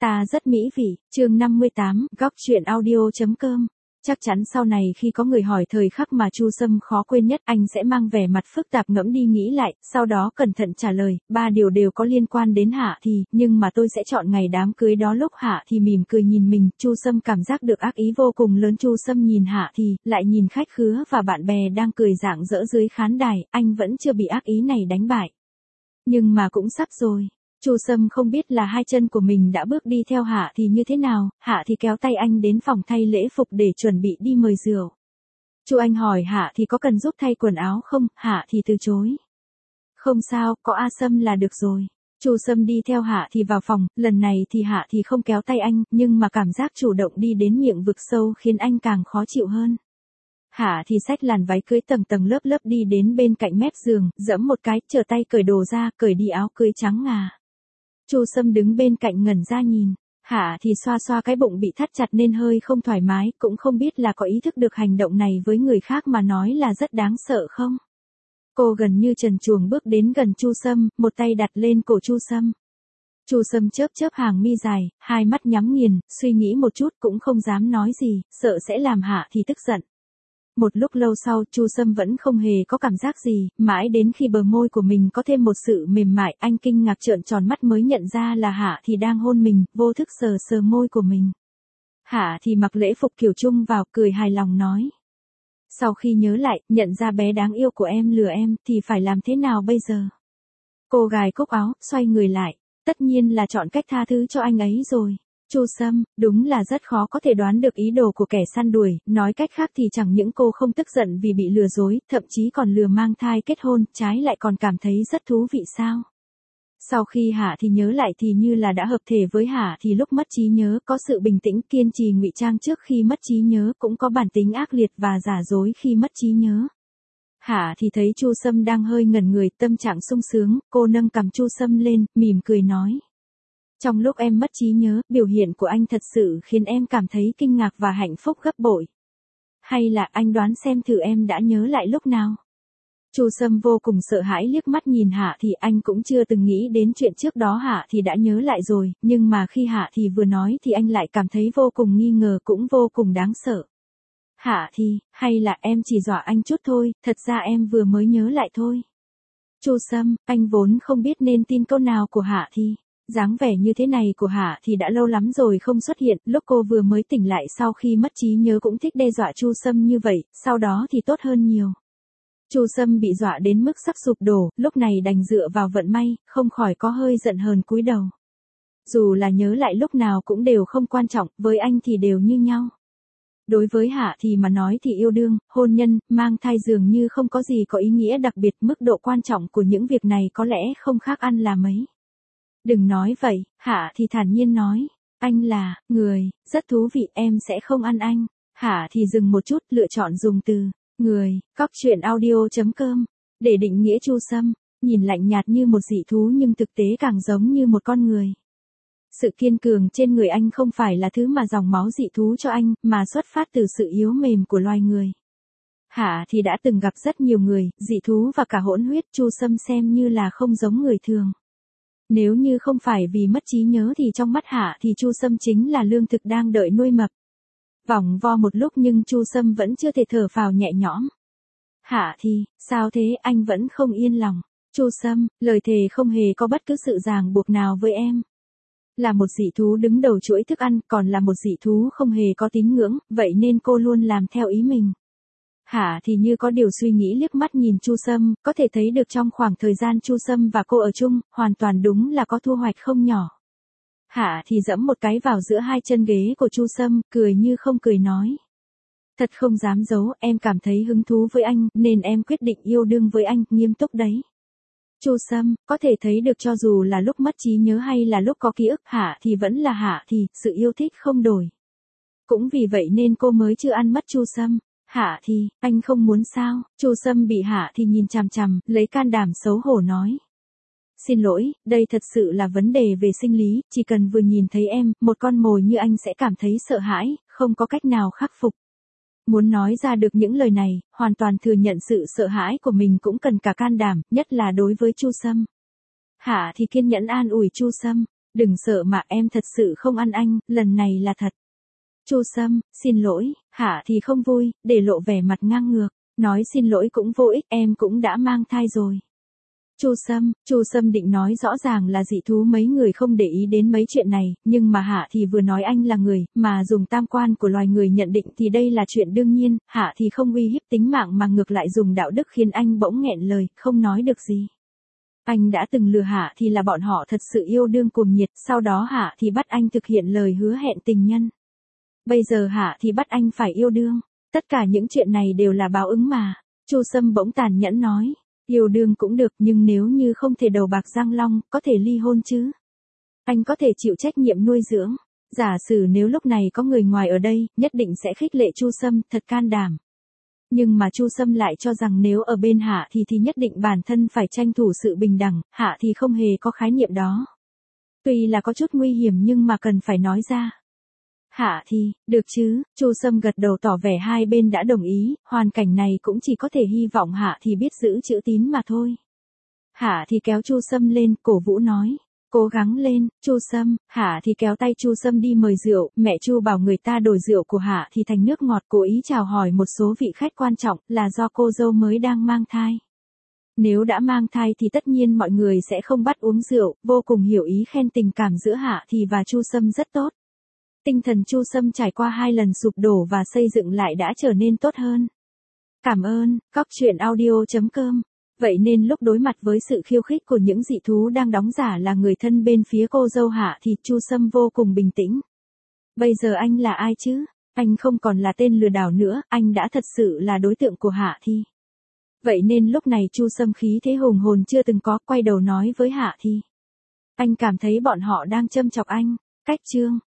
Ta rất mỹ vị, chương 58, góc truyện audio.com. Chắc chắn sau này khi có người hỏi thời khắc mà Chu Sâm khó quên nhất, anh sẽ mang vẻ mặt phức tạp ngẫm đi nghĩ lại, sau đó cẩn thận trả lời, 3 điều đều có liên quan đến Hạ Thì, nhưng mà tôi sẽ chọn ngày đám cưới đó. Lúc Hạ Thì mỉm cười nhìn mình, Chu Sâm cảm giác được ác ý vô cùng lớn. Chu Sâm nhìn Hạ Thì, lại nhìn khách khứa và bạn bè đang cười rạng rỡ dưới khán đài, anh vẫn chưa bị ác ý này đánh bại. Nhưng mà cũng sắp rồi. Chu Sâm không biết là hai chân của mình đã bước đi theo Hạ Thì như thế nào. Hạ Thì kéo tay anh đến phòng thay lễ phục để chuẩn bị đi mời rượu. Chu Anh hỏi Hạ Thì có cần giúp thay quần áo không. Hạ Thì từ chối. Không sao, có A Sâm là được rồi. Chu Sâm đi theo Hạ Thì vào phòng, lần này thì Hạ Thì không kéo tay anh, nhưng mà cảm giác chủ động đi đến miệng vực sâu khiến anh càng khó chịu hơn. Hạ Thì xách làn váy cưới tầng tầng lớp lớp đi đến bên cạnh mép giường, giẫm một cái, trở tay cởi đồ ra, cởi đi áo cưới trắng ngà. Chu Sâm đứng bên cạnh ngẩn ra nhìn. Hạ Thì xoa xoa cái bụng bị thắt chặt nên hơi không thoải mái, cũng không biết là có ý thức được hành động này với người khác mà nói là rất đáng sợ không. Cô gần như trần truồng bước đến gần Chu Sâm, một tay đặt lên cổ Chu Sâm. Chu Sâm chớp chớp hàng mi dài, hai mắt nhắm nghiền, suy nghĩ một chút cũng không dám nói gì, sợ sẽ làm Hạ Thì tức giận. Một lúc lâu sau, Chu Sâm vẫn không hề có cảm giác gì, mãi đến khi bờ môi của mình có thêm một sự mềm mại, anh kinh ngạc trợn tròn mắt mới nhận ra là Hạ Thì đang hôn mình, vô thức sờ sờ môi của mình. Hạ Thì mặc lễ phục kiểu Trung vào, cười hài lòng nói. Sau khi nhớ lại, nhận ra bé đáng yêu của em lừa em, thì phải làm thế nào bây giờ? Cô gài cúc áo, xoay người lại, tất nhiên là chọn cách tha thứ cho anh ấy rồi. Chu Sâm, đúng là rất khó có thể đoán được ý đồ của kẻ săn đuổi, nói cách khác thì chẳng những cô không tức giận vì bị lừa dối, thậm chí còn lừa mang thai kết hôn, trái lại còn cảm thấy rất thú vị sao? Sau khi Hạ Thì nhớ lại thì như là đã hợp thể với Hạ Thì lúc mất trí nhớ, có sự bình tĩnh kiên trì ngụy trang trước khi mất trí nhớ, cũng có bản tính ác liệt và giả dối khi mất trí nhớ. Hạ Thì thấy Chu Sâm đang hơi ngẩn người, tâm trạng sung sướng, cô nâng cằm Chu Sâm lên, mỉm cười nói. Trong lúc em mất trí nhớ, biểu hiện của anh thật sự khiến em cảm thấy kinh ngạc và hạnh phúc gấp bội. Hay là anh đoán xem thử em đã nhớ lại lúc nào? Chu Sâm vô cùng sợ hãi liếc mắt nhìn Hạ Thì, anh cũng chưa từng nghĩ đến chuyện trước đó Hạ Thì đã nhớ lại rồi, nhưng mà khi Hạ Thì vừa nói thì anh lại cảm thấy vô cùng nghi ngờ, cũng vô cùng đáng sợ. Hạ Thì, hay là em chỉ dọa anh chút thôi, thật ra em vừa mới nhớ lại thôi. Chu Sâm, anh vốn không biết nên tin câu nào của Hạ Thì. Dáng vẻ như thế này của Hạ Thì đã lâu lắm rồi không xuất hiện, lúc cô vừa mới tỉnh lại sau khi mất trí nhớ cũng thích đe dọa Chu Sâm như vậy, sau đó thì tốt hơn nhiều. Chu Sâm bị dọa đến mức sắp sụp đổ, lúc này đành dựa vào vận may, không khỏi có hơi giận hờn cúi đầu. Dù là nhớ lại lúc nào cũng đều không quan trọng, với anh thì đều như nhau. Đối với Hạ Thì mà nói thì yêu đương, hôn nhân, mang thai dường như không có gì có ý nghĩa đặc biệt, mức độ quan trọng của những việc này có lẽ không khác ăn là mấy. Đừng nói vậy, Hạ Thì thản nhiên nói, anh là, người, rất thú vị, em sẽ không ăn anh. Hạ Thì dừng một chút, lựa chọn dùng từ, người, góc truyện audio.com, để định nghĩa Chu Sâm, nhìn lạnh nhạt như một dị thú nhưng thực tế càng giống như một con người. Sự kiên cường trên người anh không phải là thứ mà dòng máu dị thú cho anh, mà xuất phát từ sự yếu mềm của loài người. Hạ Thì đã từng gặp rất nhiều người, dị thú và cả hỗn huyết, Chu Sâm xem như là không giống người thường. Nếu như không phải vì mất trí nhớ thì trong mắt Hạ Thì Chu Sâm chính là lương thực đang đợi nuôi mập. Vòng vo một lúc nhưng Chu Sâm vẫn chưa thể thở phào nhẹ nhõm. Hạ Thì, sao thế, anh vẫn không yên lòng. Chu Sâm, lời thề không hề có bất cứ sự ràng buộc nào với em. Là một dị thú đứng đầu chuỗi thức ăn, còn là một dị thú không hề có tín ngưỡng, vậy nên cô luôn làm theo ý mình. Hạ Thì như có điều suy nghĩ liếc mắt nhìn Chu Sâm, có thể thấy được trong khoảng thời gian Chu Sâm và cô ở chung, hoàn toàn đúng là có thu hoạch không nhỏ. Hạ Thì giẫm một cái vào giữa hai chân ghế của Chu Sâm, cười như không cười nói. Thật không dám giấu, em cảm thấy hứng thú với anh, nên em quyết định yêu đương với anh, nghiêm túc đấy. Chu Sâm, có thể thấy được cho dù là lúc mất trí nhớ hay là lúc có ký ức, Hạ Thì vẫn là Hạ Thì, sự yêu thích không đổi. Cũng vì vậy nên cô mới chưa ăn mất Chu Sâm. Hạ Thì, anh không muốn sao? Chu Sâm bị Hạ Thì nhìn chằm chằm, lấy can đảm xấu hổ nói. Xin lỗi, đây thật sự là vấn đề về sinh lý, chỉ cần vừa nhìn thấy em, một con mồi như anh sẽ cảm thấy sợ hãi, không có cách nào khắc phục. Muốn nói ra được những lời này, hoàn toàn thừa nhận sự sợ hãi của mình cũng cần cả can đảm, nhất là đối với Chu Sâm. Hạ Thì kiên nhẫn an ủi Chu Sâm. Đừng sợ mà, em thật sự không ăn anh, lần này là thật. Chu Sâm, xin lỗi, Hạ thì không vui, để lộ vẻ mặt ngang ngược, nói xin lỗi cũng vô ích, em cũng đã mang thai rồi. Chu Sâm định nói rõ ràng là dị thú mấy người không để ý đến mấy chuyện này, nhưng mà Hạ thì vừa nói anh là người, mà dùng tam quan của loài người nhận định thì đây là chuyện đương nhiên, Hạ thì không uy hiếp tính mạng mà ngược lại dùng đạo đức khiến anh bỗng nghẹn lời, không nói được gì. Anh đã từng lừa Hạ thì là bọn họ thật sự yêu đương cuồng nhiệt, sau đó Hạ thì bắt anh thực hiện lời hứa hẹn tình nhân. Bây giờ Hạ thì bắt anh phải yêu đương, tất cả những chuyện này đều là báo ứng mà. Chu Sâm bỗng tàn nhẫn nói. Yêu đương cũng được, nhưng nếu như không thể đầu bạc răng long, có thể ly hôn chứ. Anh có thể chịu trách nhiệm nuôi dưỡng. Giả sử nếu lúc này có người ngoài ở đây, nhất định sẽ khích lệ Chu Sâm, thật can đảm. Nhưng mà Chu Sâm lại cho rằng nếu ở bên Hạ thì nhất định bản thân phải tranh thủ sự bình đẳng, Hạ thì không hề có khái niệm đó. Tuy là có chút nguy hiểm nhưng mà cần phải nói ra. Hạ thì, được chứ, Chu Sâm gật đầu tỏ vẻ hai bên đã đồng ý, hoàn cảnh này cũng chỉ có thể hy vọng Hạ thì biết giữ chữ tín mà thôi. Hạ thì kéo Chu Sâm lên, cổ vũ nói, cố gắng lên, Chu Sâm. Hạ thì kéo tay Chu Sâm đi mời rượu, mẹ Chu bảo người ta đổi rượu của Hạ thì thành nước ngọt, cố ý chào hỏi một số vị khách quan trọng, là do cô dâu mới đang mang thai. Nếu đã mang thai thì tất nhiên mọi người sẽ không bắt uống rượu, vô cùng hiểu ý khen tình cảm giữa Hạ thì và Chu Sâm rất tốt. Tinh thần Chu Sâm trải qua 2 lần sụp đổ và xây dựng lại đã trở nên tốt hơn. Cảm ơn, goctruyện.audio.com. Vậy nên lúc đối mặt với sự khiêu khích của những dị thú đang đóng giả là người thân bên phía cô dâu Hạ thì Chu Sâm vô cùng bình tĩnh. Bây giờ anh là ai chứ? Anh không còn là tên lừa đảo nữa, anh đã thật sự là đối tượng của Hạ Thi. Vậy nên lúc này Chu Sâm khí thế hùng hồn chưa từng có, quay đầu nói với Hạ Thi. Anh cảm thấy bọn họ đang châm chọc anh. Cách chương